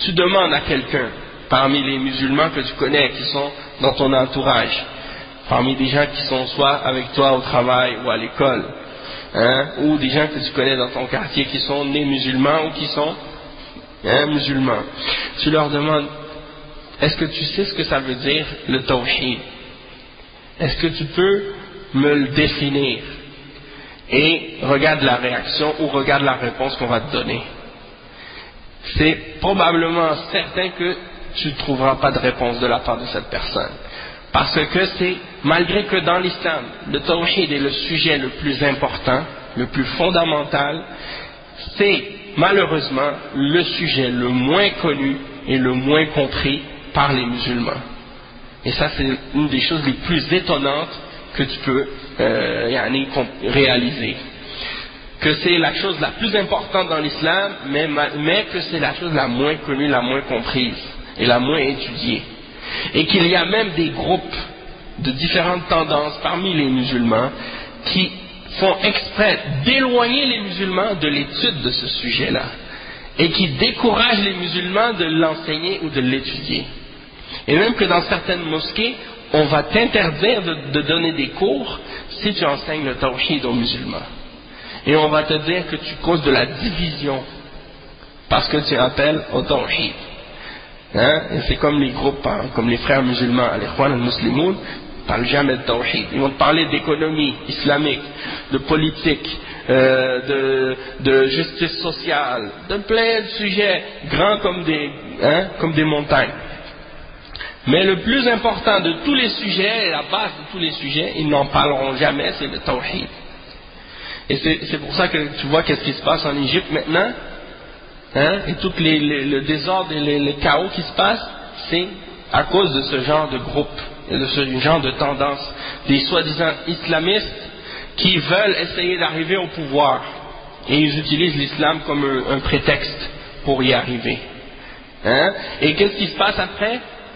tu demandes à quelqu'un, parmi les musulmans que tu connais, qui sont dans ton entourage, parmi des gens qui sont soit avec toi au travail ou à l'école, ou des gens que tu connais dans ton quartier qui sont nés musulmans ou qui sont musulmans, tu leur demandes, est-ce que tu sais ce que ça veut dire le tawhid? Est-ce que tu peux me le définir? Et regarde la réaction ou regarde la réponse qu'on va te donner. C'est probablement certain que tu ne trouveras pas de réponse de la part de cette personne. Parce que c'est, malgré que dans l'islam, le tawhid est le sujet le plus important, le plus fondamental, c'est malheureusement le sujet le moins connu et le moins compris par les musulmans. Et ça, c'est une des choses les plus étonnantes que tu peux réaliser. Que c'est la chose la plus importante dans l'islam, mais que c'est la chose la moins connue, la moins comprise et la moins étudiée. Et qu'il y a même des groupes de différentes tendances parmi les musulmans qui font exprès d'éloigner les musulmans de l'étude de ce sujet-là et qui découragent les musulmans de l'enseigner ou de l'étudier. Et même que dans certaines mosquées, on va t'interdire de donner des cours si tu enseignes le tawhid aux musulmans. Et on va te dire que tu causes de la division parce que tu appelles au tawhid. Et c'est comme les groupes, comme les frères musulmans, al-Ikhwan al-Muslimoun, ne parlent jamais de tawhid. Ils vont te parler d'économie islamique, de politique, de justice sociale, de plein de sujets grands comme des montagnes. Mais le plus important de tous les sujets, la base de tous les sujets, ils n'en parleront jamais, c'est le tawhid. Et c'est pour ça que tu vois qu'est-ce qui se passe en Égypte maintenant, et tout le désordre et le chaos qui se passe, c'est à cause de ce genre de groupe, et de ce genre de tendance, des soi-disant islamistes qui veulent essayer d'arriver au pouvoir, et ils utilisent l'islam comme un prétexte pour y arriver. Et qu'est-ce qui se passe après?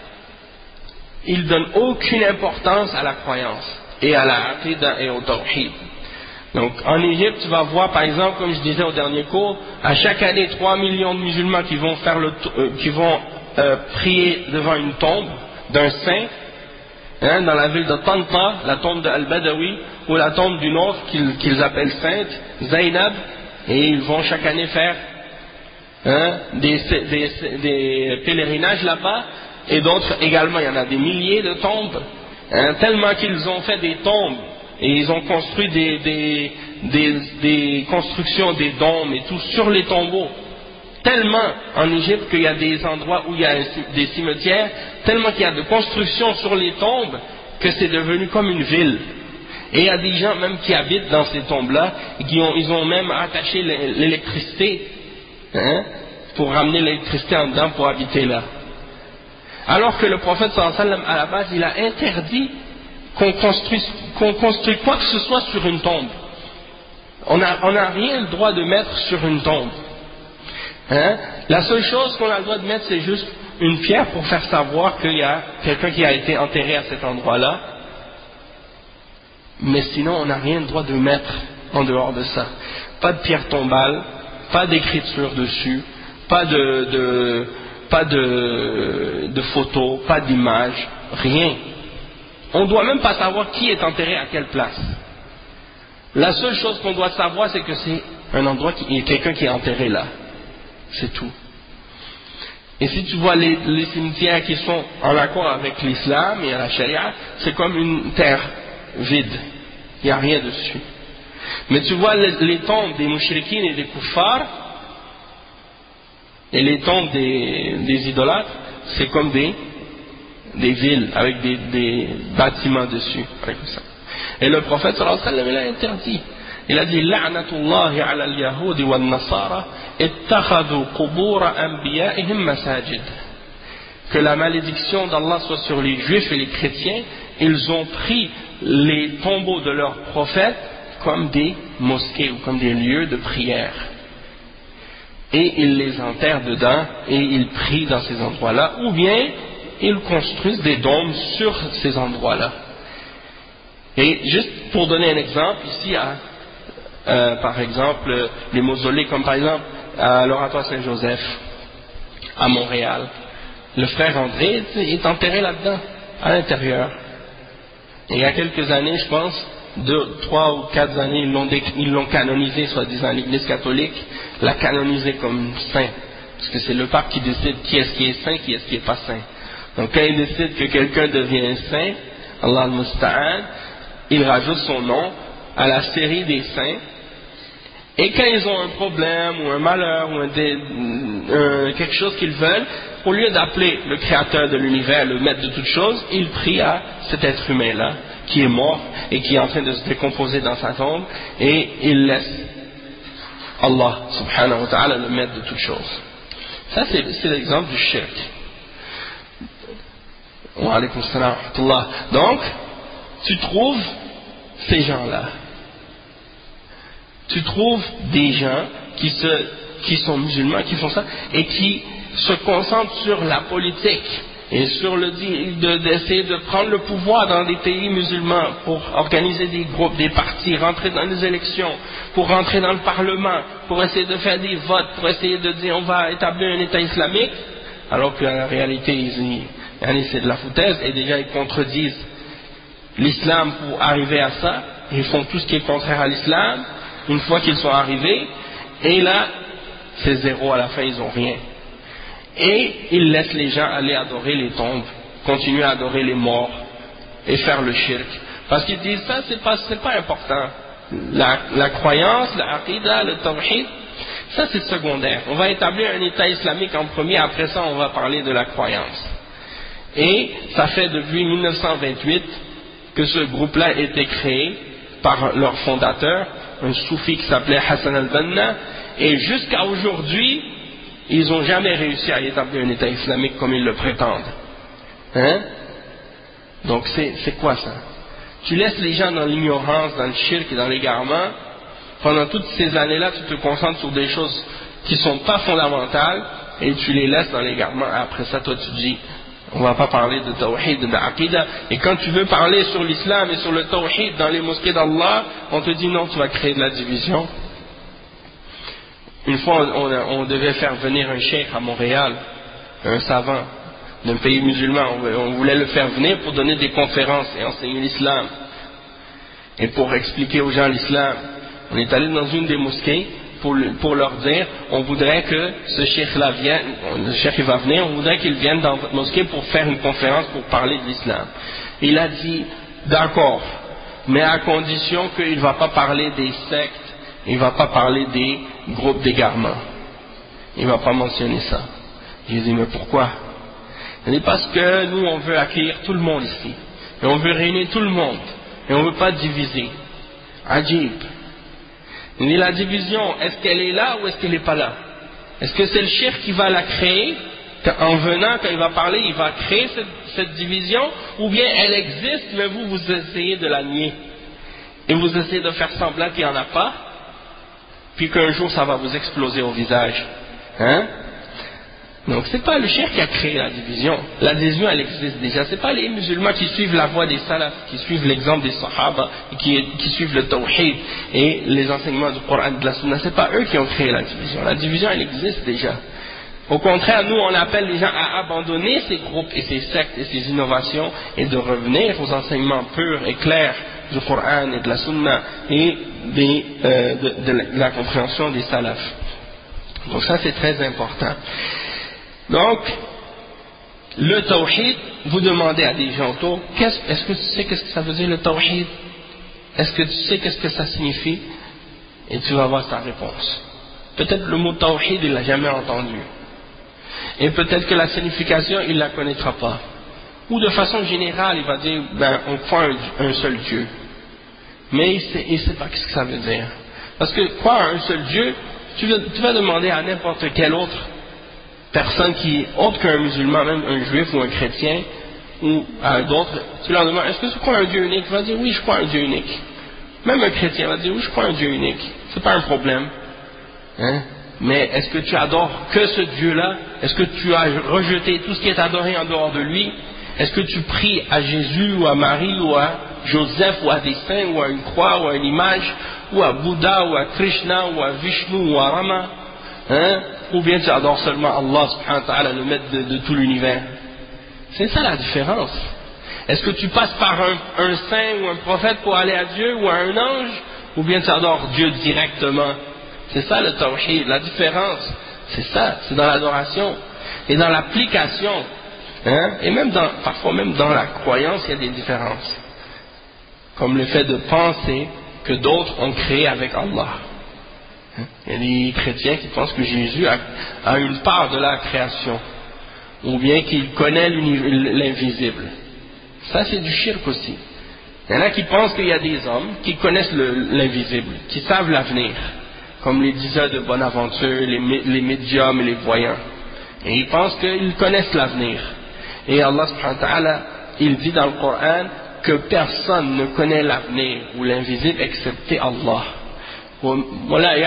Ils ne donnent aucune importance à la croyance, et à la aqidah et au tawhid. Donc en Égypte, tu vas voir par exemple, comme je disais au dernier cours, à chaque année 3 millions de musulmans qui vont prier devant une tombe d'un saint, dans la ville de Tanta, la tombe de Al-Badawi, ou la tombe d'une autre qu'ils appellent sainte, Zainab, et ils vont chaque année faire des pèlerinages là-bas, et d'autres également, il y en a des milliers de tombes, tellement qu'ils ont fait des tombes, et ils ont construit des constructions, des dômes et tout sur les tombeaux. Tellement en Égypte qu'il y a des endroits où il y a des cimetières, tellement qu'il y a de constructions sur les tombes que c'est devenu comme une ville. Et il y a des gens même qui habitent dans ces tombes-là, et ils ont même attaché l'électricité, pour ramener l'électricité en dedans pour habiter là. Alors que le prophète sallallahu alayhi wa sallam, à la base, il a interdit qu'on construise quoi que ce soit sur une tombe. On n'a rien le droit de mettre sur une tombe. La seule chose qu'on a le droit de mettre, c'est juste une pierre pour faire savoir qu'il y a quelqu'un qui a été enterré à cet endroit-là. Mais sinon, on n'a rien le droit de mettre en dehors de ça. Pas de pierre tombale, pas d'écriture dessus, pas de photos, pas d'images, rien. On ne doit même pas savoir qui est enterré à quelle place. La seule chose qu'on doit savoir, c'est que c'est un endroit il y a quelqu'un qui est enterré là. C'est tout. Et si tu vois les cimetières qui sont en accord avec l'islam et la charia, c'est comme une terre vide. Il n'y a rien dessus. Mais tu vois les tombes des mouchrikines et des kuffars, et les tombes des idolâtres, c'est comme des villes avec des bâtiments dessus. Et le prophète sallallahu alayhi wa sallam, il a interdit. Il a dit la'natullahi ala al-yahudi wa al-nasara ittakhadhu qubura anbiya'ihim masajid. Que la malédiction d'Allah soit sur les juifs et les chrétiens, ils ont pris les tombeaux de leurs prophètes comme des mosquées ou comme des lieux de prière. Et ils les enterrent dedans et ils prient dans ces endroits-là, ou bien ils construisent des dômes sur ces endroits-là. Et juste pour donner un exemple, ici, par exemple, les mausolées, comme par exemple à l'oratoire Saint-Joseph, à Montréal. Le frère André est enterré là-dedans, à l'intérieur. Et il y a quelques années, je pense, 3 ou 4 années, ils l'ont canonisé, soi-disant, l'Église catholique l'a canonisé comme saint. Parce que c'est le pape qui décide qui est-ce qui est saint, qui est-ce qui n'est pas saint. Donc quand il décide que quelqu'un devient saint, Allah al-Musta'an, il rajoute son nom à la série des saints. Et quand ils ont un problème ou un malheur ou quelque chose qu'ils veulent, au lieu d'appeler le créateur de l'univers, le maître de toutes choses, ils prient à cet être humain-là qui est mort et qui est en train de se décomposer dans sa tombe, et ils laissent Allah subhanahu wa ta'ala le maître de toutes choses. Ça c'est l'exemple du shirk. Wa alaykum salam wa rahmatullah. Donc, tu trouves ces gens-là. Tu trouves des gens qui sont musulmans, qui font ça, et qui se concentrent sur la politique et sur d'essayer de prendre le pouvoir dans des pays musulmans pour organiser des groupes, des partis, rentrer dans les élections, pour rentrer dans le Parlement, pour essayer de faire des votes, pour essayer de dire on va établir un État islamique, alors qu'en réalité c'est de la foutaise, et déjà ils contredisent l'islam pour arriver à ça. Ils font tout ce qui est contraire à l'islam une fois qu'ils sont arrivés, et là c'est zéro, à la fin ils n'ont rien. Et ils laissent les gens aller adorer les tombes, continuer à adorer les morts et faire le shirk, parce qu'ils disent ça c'est pas important. La croyance, la aqidah, le tawhid, ça c'est secondaire. On va établir un État islamique en premier, après ça on va parler de la croyance. Et ça fait depuis 1928 que ce groupe-là a été créé par leur fondateur, un soufi qui s'appelait Hassan al-Banna, et jusqu'à aujourd'hui, ils n'ont jamais réussi à établir un État islamique comme ils le prétendent. Hein? Donc c'est quoi ça? Tu laisses les gens dans l'ignorance, dans le shirk et dans l'égarement. Pendant toutes ces années-là, tu te concentres sur des choses qui ne sont pas fondamentales, et tu les laisses dans l'égarement. Après ça, toi tu dis, on ne va pas parler de tawhid, de aqidah. Et quand tu veux parler sur l'islam et sur le tawhid dans les mosquées d'Allah, on te dit non, tu vas créer de la division. Une fois, on devait faire venir un cheikh à Montréal, un savant d'un pays musulman. On voulait le faire venir pour donner des conférences et enseigner l'islam. Et pour expliquer aux gens l'islam. On est allé dans une des mosquées pour leur dire, on voudrait que ce cheikh-là vienne, le cheikh il va venir, on voudrait qu'il vienne dans votre mosquée pour faire une conférence pour parler de l'islam. Il a dit, d'accord, mais à condition qu'il ne va pas parler des sectes, il ne va pas parler des groupes d'égarement. Il ne va pas mentionner ça. J'ai dit, mais pourquoi? Il dit, parce que nous on veut accueillir tout le monde ici, et on veut réunir tout le monde, et on ne veut pas diviser. Ajib. Il dit, la division, est-ce qu'elle est là ou est-ce qu'elle n'est pas là? Est-ce que c'est le cheikh qui va la créer? En venant, quand il va parler, il va créer cette division, ou bien elle existe, mais vous essayez de la nier, et vous essayez de faire semblant qu'il n'y en a pas, puis qu'un jour ça va vous exploser au visage. Hein? Donc c'est pas le cheikh qui a créé la division. La division elle existe déjà. C'est pas les musulmans qui suivent la voie des salaf, qui suivent l'exemple des sahaba, et qui suivent le tawhid et les enseignements du Coran et de la sunna. C'est pas eux qui ont créé la division. La division elle existe déjà. Au contraire, nous on appelle les gens à abandonner ces groupes et ces sectes et ces innovations et de revenir aux enseignements purs et clairs du Coran et de la sunna et de la compréhension des salafs. Donc ça c'est très important. Donc, le tawhid, vous demandez à des gens autour, est-ce que tu sais qu'est-ce que ça veut dire le tawhid? Est-ce que tu sais qu'est-ce que ça signifie? Et tu vas avoir ta réponse. Peut-être le mot tawhid, il ne l'a jamais entendu. Et peut-être que la signification, il ne la connaîtra pas. Ou de façon générale, il va dire, on croit un seul Dieu. Mais il ne sait pas ce que ça veut dire. Parce que croire à un seul Dieu, tu vas demander à n'importe quel autre personne qui est autre qu'un musulman, même un juif ou un chrétien, ou à d'autres, tu leur demandes, est-ce que tu crois à un Dieu unique? Il va dire, oui, je crois à un Dieu unique. Même un chrétien va dire, oui, je crois à un Dieu unique. C'est pas un problème. Hein? Mais est-ce que tu adores que ce Dieu-là? Est-ce que tu as rejeté tout ce qui est adoré en dehors de lui? Est-ce que tu pries à Jésus ou à Marie ou à Joseph ou à des saints ou à une croix ou à une image ou à Bouddha ou à Krishna ou à Vishnu ou à Rama? hein, ou bien tu adores seulement Allah subhanahu wa ta'ala, le maître de tout l'univers. C'est ça la différence. Est-ce que tu passes par un saint ou un prophète pour aller à Dieu, ou à un ange, ou bien tu adores Dieu directement? C'est ça le tawhid, la différence. C'est ça, c'est dans l'adoration. Et dans l'application, hein, et même parfois même dans la croyance, il y a des différences. Comme le fait de penser que d'autres ont créé avec Allah. Il y a des chrétiens qui pensent que Jésus a une part de la création, ou bien qu'il connaît l'invisible. Ça, c'est du shirk aussi. Il y en a qui pensent qu'il y a des hommes qui connaissent l'invisible, qui savent l'avenir, comme les diseurs de Bonaventure, les médiums et les voyants. Et ils pensent qu'ils connaissent l'avenir. Et Allah subhanahu wa ta'ala, il dit dans le Coran que personne ne connaît l'avenir ou l'invisible excepté Allah. وَلَا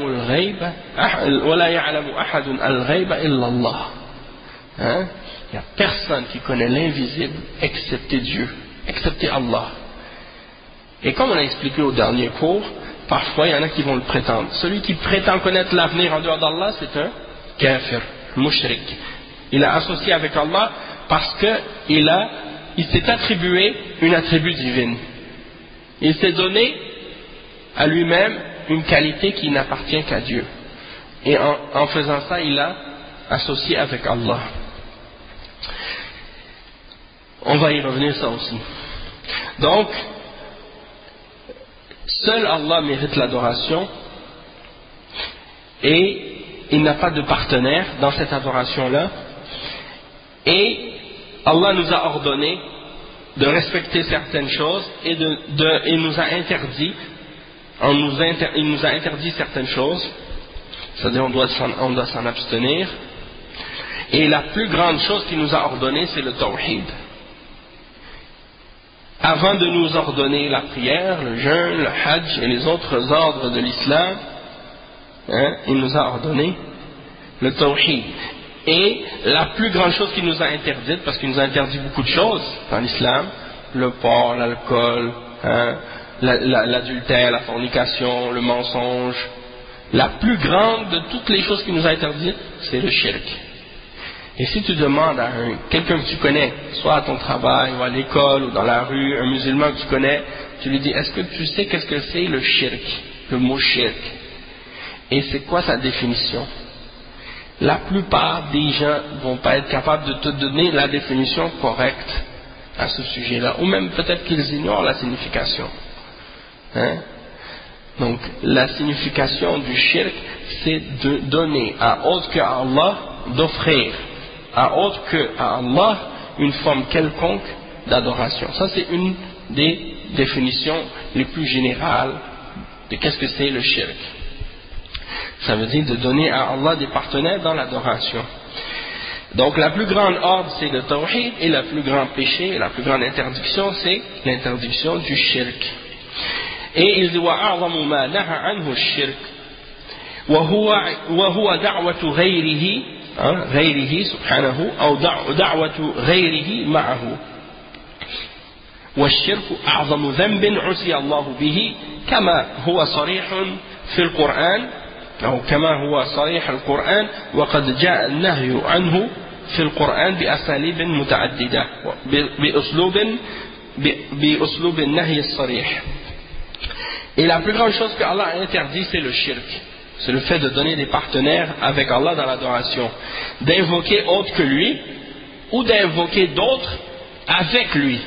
يَعْلَمُ أَحَدٌ الْغَيْبَ إِلَّا اللَّهُ. Hein? Il n'y a personne qui connaît l'invisible excepté Dieu, excepté Allah. Et comme on a expliqué au dernier cours, parfois il y en a qui vont le prétendre. Celui qui prétend connaître l'avenir en dehors d'Allah, c'est un kafir, mushrik. Il a associé avec Allah parce qu'il s'est attribué une attribut divine. Il s'est donné à lui-même une qualité qui n'appartient qu'à Dieu. Et en faisant ça, il a associé avec Allah. On va y revenir ça aussi. Donc, seul Allah mérite l'adoration et il n'a pas de partenaire dans cette adoration-là. Et Allah nous a ordonné de respecter certaines choses et il nous a interdit, il nous a interdit certaines choses, c'est-à-dire on doit s'en abstenir. Et la plus grande chose qu'il nous a ordonné, c'est le tawhid. Avant de nous ordonner la prière, le jeûne, le hajj et les autres ordres de l'islam, hein, il nous a ordonné le tawhid. Et la plus grande chose qu'il nous a interdite, parce qu'il nous a interdit beaucoup de choses dans l'islam, le porc, l'alcool, hein, l'adultère, la fornication, le mensonge, la plus grande de toutes les choses qu'il nous a interdites, c'est le shirk. Et si tu demandes à quelqu'un que tu connais, soit à ton travail ou à l'école ou dans la rue, un musulman que tu connais, tu lui dis, est-ce que tu sais qu'est-ce que c'est le shirk, le mot shirk, et c'est quoi sa définition? La plupart des gens vont pas être capables de te donner la définition correcte à ce sujet-là, ou même peut-être qu'ils ignorent la signification. Hein? Donc, la signification du shirk, c'est de donner à autre que Allah, d'offrir à autre que à Allah une forme quelconque d'adoration. Ça, c'est une des définitions les plus générales de qu'est-ce que c'est le shirk. Ça veut dire de donner à Allah des partenaires dans l'adoration. Donc la plus grande ordre c'est le tawhid, et le plus grand péché, la plus grande interdiction c'est l'interdiction du shirk. Et il dit وَأَعْظَمُ مَا نَهَى عَنْهُ الشِّرْكُ وهو دعوة غيره سبحانه أو دعوة غيره معه والشرك أعظم ذنب عصي الله به كما هو صريح في القرآن أو كما هو صريح القرآن وقد جاء النهي عنه في القرآن بأساليب متعددة بأسلوب النهي الصريح. Et la plus grande chose que Allah a interdit, c'est le shirk. C'est le fait de donner des partenaires avec Allah dans l'adoration, d'invoquer autre que lui, ou d'invoquer d'autres avec lui.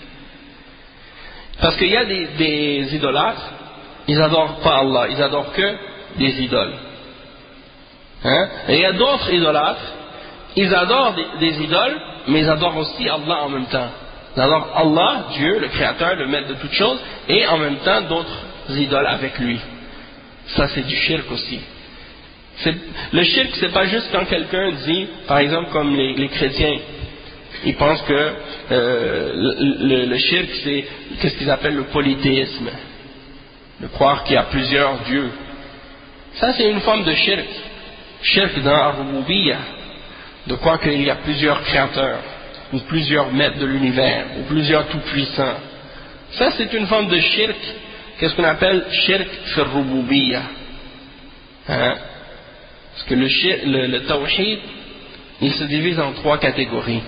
Parce qu'il y a des idolâtres, ils n'adorent pas Allah, ils adorent que des idoles. Hein? Et il y a d'autres idolâtres, ils adorent des idoles, mais ils adorent aussi Allah en même temps. Ils adorent Allah, Dieu, le Créateur, le Maître de toutes choses, et en même temps d'autres idoles avec lui. Ça c'est du shirk aussi. Le shirk, c'est pas juste quand quelqu'un dit, par exemple comme les chrétiens, ils pensent que le shirk c'est qu'est-ce qu'ils appellent le polythéisme, de croire qu'il y a plusieurs dieux. Ça c'est une forme de shirk. Shirk dans Ar-Rububiyyah, de croire qu'il y a plusieurs créateurs, ou plusieurs maîtres de l'univers, ou plusieurs tout-puissants. Ça c'est une forme de shirk. Qu'est-ce qu'on appelle shirk fi Rububiyyah, hein? Parce que le tawhid, il se divise en trois catégories.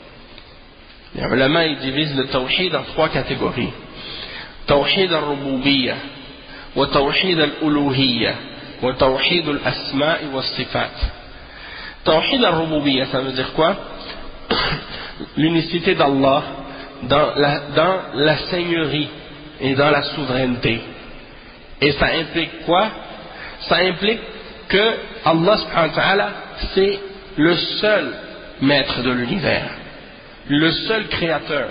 Les ulama, ils divisent le tawhid en trois catégories. Tawhid al-rububiyyah, wa tawhid al-uluhiyyah, wa tawhid al-asma'i wa sifat. Tawhid al-rububiyyah, ça veut dire quoi? L'unicité d'Allah dans la seigneurie et dans la souveraineté. Et ça implique quoi? Ça implique que Allah subhanahu wa ta'ala, c'est le seul maître de l'univers, le seul créateur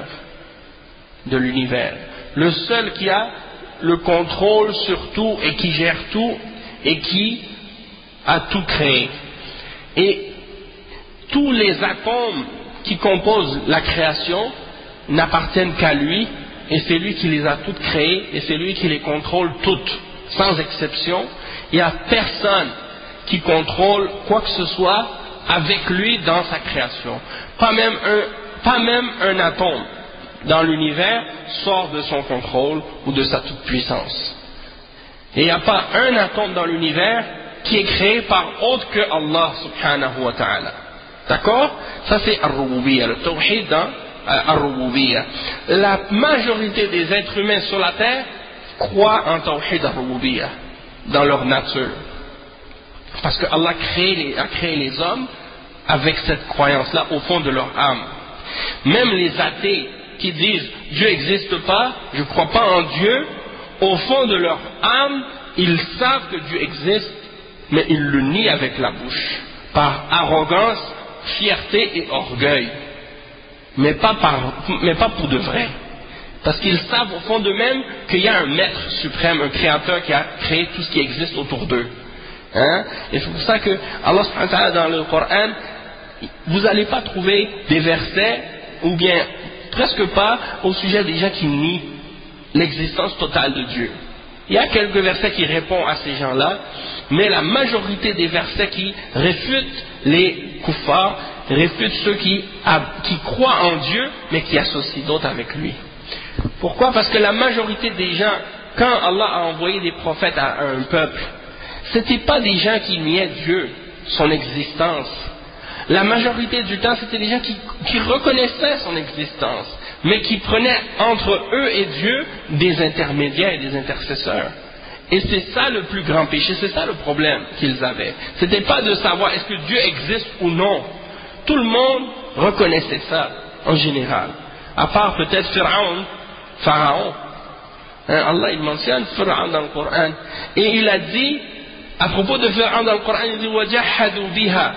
de l'univers, le seul qui a le contrôle sur tout et qui gère tout et qui a tout créé. Et tous les atomes qui composent la création n'appartiennent qu'à lui, et c'est lui qui les a toutes créées, et c'est lui qui les contrôle toutes, sans exception. Il n'y a personne qui contrôle quoi que ce soit avec lui dans sa création. Pas même un atome dans l'univers sort de son contrôle ou de sa toute-puissance. Et il n'y a pas un atome dans l'univers qui est créé par autre que Allah subhanahu wa ta'ala. D'accord? Ça c'est Ar-Rububiyyah, le Tawhid dans Ar-Rububiyyah. La majorité des êtres humains sur la terre croient en Tawhid Ar-Rububiyyah, dans leur nature. Parce que Allah a créé les hommes avec cette croyance-là au fond de leur âme. Même les athées qui disent Dieu n'existe pas, je ne crois pas en Dieu, au fond de leur âme, ils savent que Dieu existe, mais ils le nient avec la bouche, par arrogance, fierté et orgueil, mais pas pour de vrai, parce qu'ils savent au fond d'eux-mêmes qu'il y a un maître suprême, un créateur qui a créé tout ce qui existe autour d'eux. Hein? Et c'est pour ça que Allah subhanahu wa ta'ala dans le Coran, vous n'allez pas trouver des versets, ou bien presque pas, au sujet des gens qui nient l'existence totale de Dieu. Il y a quelques versets qui répondent à ces gens-là, mais la majorité des versets qui réfutent les kuffars, réfutent ceux qui croient en Dieu, mais qui associent d'autres avec lui. Pourquoi? Parce que la majorité des gens, quand Allah a envoyé des prophètes à un peuple, c'était pas des gens qui niaient Dieu, son existence. La majorité du temps, c'était des gens qui reconnaissaient son existence, mais qui prenaient entre eux et Dieu des intermédiaires et des intercesseurs. Et c'est ça le plus grand péché, c'est ça le problème qu'ils avaient. C'était pas de savoir est-ce que Dieu existe ou non. Tout le monde reconnaissait ça, en général. À part peut-être Pharaon. Allah il mentionne Pharaon dans le Coran. Et il a dit, à propos de Pharaon dans le Coran, il dit وَجَحَّدُوا بِهَا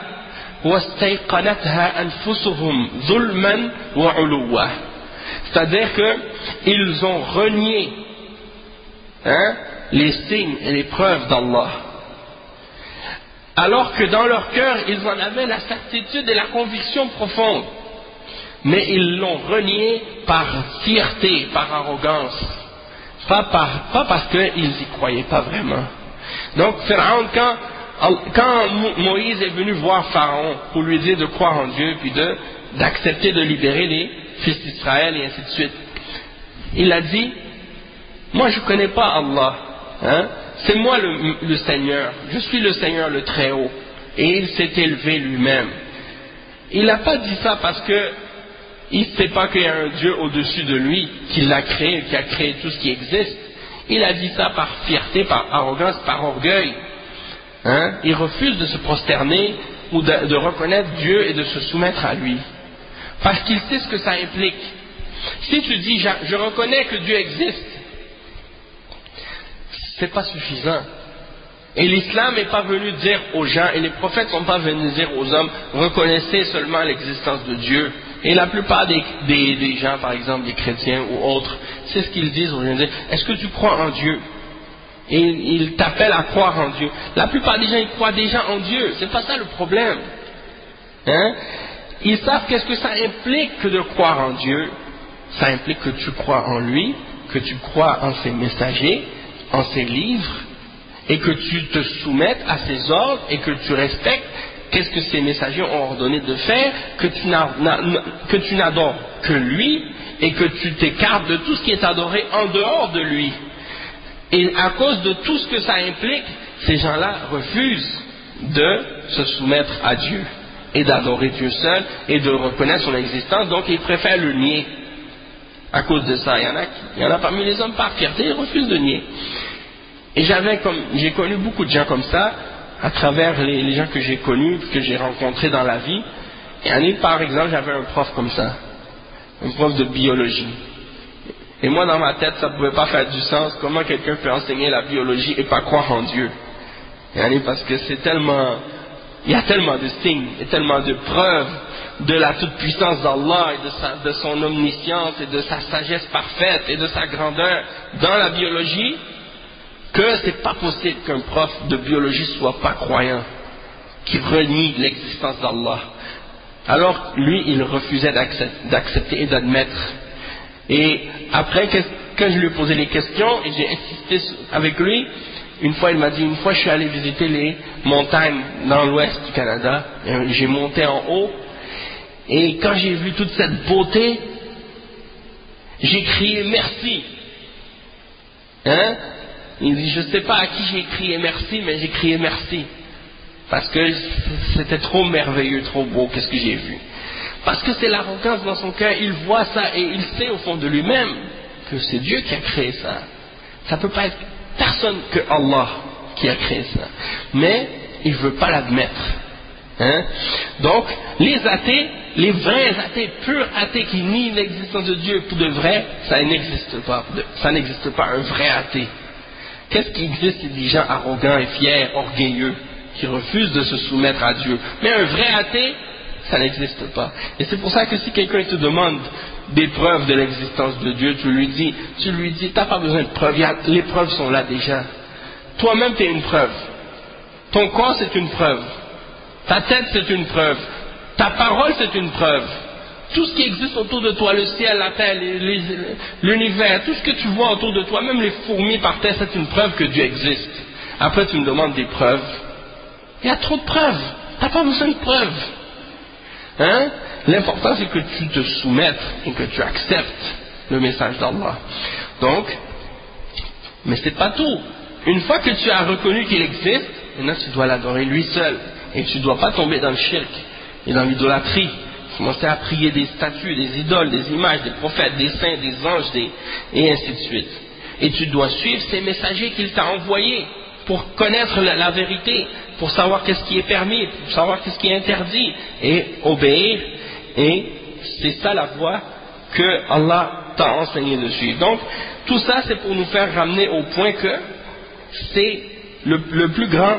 وَاسْتَيْقَنَتْهَا أَنفُسُهُمْ ظُلْمًا وَعُلُوًّا. C'est-à-dire qu'ils ont renié les signes et les preuves d'Allah, alors que dans leur cœur ils en avaient la certitude et la conviction profonde, mais ils l'ont renié par fierté, par arrogance, pas parce qu'ils n'y croyaient pas vraiment. Donc Pharaon, quand Moïse est venu voir Pharaon pour lui dire de croire en Dieu puis d'accepter de libérer les fils d'Israël et ainsi de suite, il a dit moi je ne connais pas Allah, c'est moi le Seigneur, je suis le Seigneur le Très-Haut. Et il s'est élevé lui-même. Il n'a pas dit ça parce qu'il ne sait pas qu'il y a un Dieu au-dessus de lui qui l'a créé, qui a créé tout ce qui existe. Il a dit ça par fierté, par arrogance, par orgueil. Il refuse de se prosterner ou de reconnaître Dieu et de se soumettre à lui, parce qu'il sait ce que ça implique. Si tu dis je reconnais que Dieu existe, c'est pas suffisant. Et l'islam n'est pas venu dire aux gens, et les prophètes ne sont pas venus dire aux hommes reconnaissez seulement l'existence de Dieu. Et la plupart des gens, par exemple des chrétiens ou autres, c'est ce qu'ils disent aux gens. Est-ce que tu crois en Dieu? Et ils t'appellent à croire en Dieu. La plupart des gens, ils croient déjà en Dieu. C'est pas ça le problème. Ils savent qu'est-ce que ça implique que de croire en Dieu. Ça implique que tu crois en lui, que tu crois en ses messagers, en ses livres, et que tu te soumettes à ses ordres et que tu respectes qu'est-ce que ces messagers ont ordonné de faire, que tu n'adores que lui et que tu t'écartes de tout ce qui est adoré en dehors de lui. Et à cause de tout ce que ça implique, ces gens-là refusent de se soumettre à Dieu et d'adorer Dieu seul et de reconnaître son existence, donc ils préfèrent le nier. À cause de ça, il y en a parmi les hommes par fierté, ils refusent de nier. Et j'ai connu beaucoup de gens comme ça, à travers les gens que j'ai connus, que j'ai rencontrés dans la vie. Et par exemple, j'avais un prof comme ça, un prof de biologie. Et moi, dans ma tête, ça ne pouvait pas faire du sens. Comment quelqu'un peut enseigner la biologie et pas croire en Dieu? Parce que il y a tellement de signes et tellement de preuves de la toute-puissance d'Allah et de son omniscience et de sa sagesse parfaite et de sa grandeur dans la biologie que c'est pas possible qu'un prof de biologie soit pas croyant, qui renie l'existence d'Allah. Alors lui, il refusait d'accepter et d'admettre. Et après, quand je lui ai posé les questions et j'ai insisté avec lui, une fois il m'a dit, une fois je suis allé visiter les montagnes dans l'ouest du Canada, j'ai monté en haut, et quand j'ai vu toute cette beauté, j'ai crié merci. Il dit, je ne sais pas à qui j'ai crié merci, mais j'ai crié merci. Parce que c'était trop merveilleux, trop beau, qu'est-ce que j'ai vu. Parce que c'est l'arrogance dans son cœur, il voit ça et il sait au fond de lui-même que c'est Dieu qui a créé ça. Ça ne peut pas être personne que Allah qui a créé ça. Mais il ne veut pas l'admettre. Donc, les athées, les vrais athées, purs athées qui nient l'existence de Dieu pour de vrai, ça n'existe pas. Ça n'existe pas, un vrai athée. Qu'est-ce qui existe? C'est des gens arrogants et fiers, orgueilleux, qui refusent de se soumettre à Dieu. Mais un vrai athée, ça n'existe pas. Et c'est pour ça que si quelqu'un te demande des preuves de l'existence de Dieu, tu lui dis, t'as pas besoin de preuves, les preuves sont là déjà. Toi-même, tu es une preuve. Ton corps, c'est une preuve. Ta tête, c'est une preuve. Ta parole, c'est une preuve. Tout ce qui existe autour de toi, le ciel, la terre, l'univers, tout ce que tu vois autour de toi, même les fourmis par terre, c'est une preuve que Dieu existe. Après, tu me demandes des preuves. Il y a trop de preuves. Tu n'as pas besoin de preuves. L'important, c'est que tu te soumettes et que tu acceptes le message d'Allah. Donc, mais c'est pas tout. Une fois que tu as reconnu qu'il existe, maintenant tu dois l'adorer lui seul. Et tu ne dois pas tomber dans le shirk et dans l'idolâtrie. Commencer à prier des statues, des idoles, des images, des prophètes, des saints, des anges, et ainsi de suite. Et tu dois suivre ces messagers qu'il t'a envoyés pour connaître la vérité, pour savoir qu'est-ce qui est permis, pour savoir qu'est-ce qui est interdit, et obéir. Et c'est ça la voie que Allah t'a enseigné de suivre. Donc, tout ça, c'est pour nous faire ramener au point que c'est le plus grand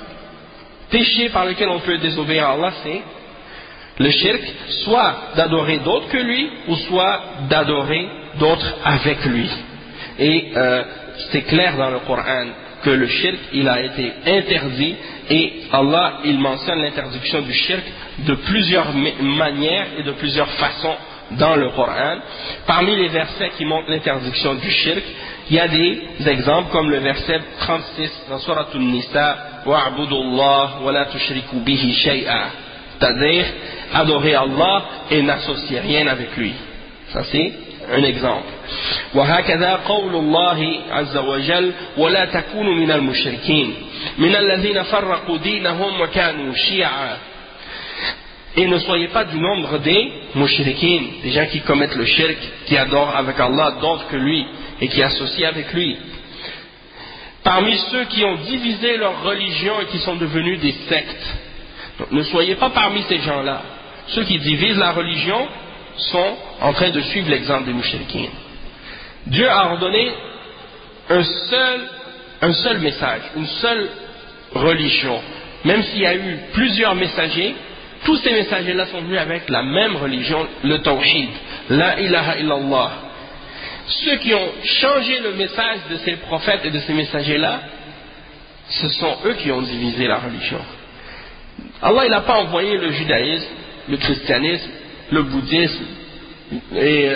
péché par lequel on peut désobéir à Allah, c'est le shirk, soit d'adorer d'autres que lui, ou soit d'adorer d'autres avec lui. Et c'est clair dans le Coran que le shirk, il a été interdit, et Allah, il mentionne l'interdiction du shirk de plusieurs manières et de plusieurs façons dans le Coran. Parmi les versets qui montrent l'interdiction du shirk, il y a des exemples comme le verset 36 dans Surat An-Nisa, wa'budu Allah wa la tushriku bihi shay'a, c'est-à-dire adorer Allah et n'associer rien avec lui. Ça c'est un exemple. وهكذا قول الله عز وجل ولا تكونوا من المشركين من الذين فرقوا دينهم وكانوا شيعا. Et ne soyez pas du nombre des mushrikins, des gens qui commettent le shirk, qui adorent avec Allah d'autres que lui et qui associent avec lui. Parmi ceux qui ont divisé leur religion et qui sont devenus des sectes. Donc, ne soyez pas parmi ces gens-là. Ceux qui divisent la religion sont en train de suivre l'exemple des mushrikins. Dieu a ordonné un seul message, une seule religion. Même s'il y a eu plusieurs messagers, tous ces messagers-là sont venus avec la même religion, le tawhid, la ilaha illallah. Ceux qui ont changé le message de ces prophètes et de ces messagers-là, ce sont eux qui ont divisé la religion. Allah, il n'a pas envoyé le judaïsme, le christianisme, le bouddhisme et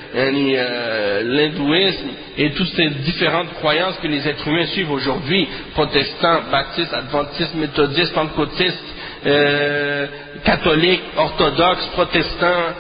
l'hindouisme et toutes ces différentes croyances que les êtres humains suivent aujourd'hui, protestants, baptistes, adventistes, méthodistes, pentecôtistes, catholiques, orthodoxes, protestants,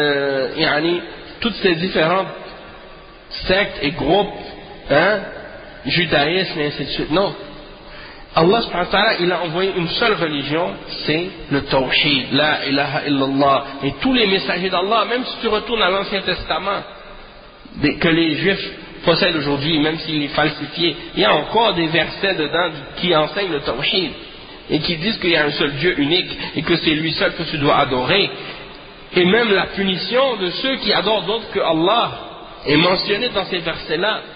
toutes ces différentes sectes et groupes, judaïsme et ainsi de suite. Non. Allah subhanahu wa ta'ala, il a envoyé une seule religion, c'est le tawhid, la ilaha illallah. Et tous les messagers d'Allah, même si tu retournes à l'Ancien Testament, que les Juifs possèdent aujourd'hui, même s'il est falsifié, il y a encore des versets dedans qui enseignent le tawhid et qui disent qu'il y a un seul Dieu unique et que c'est lui seul que tu dois adorer. Et même la punition de ceux qui adorent d'autres que Allah est mentionnée dans ces versets-là.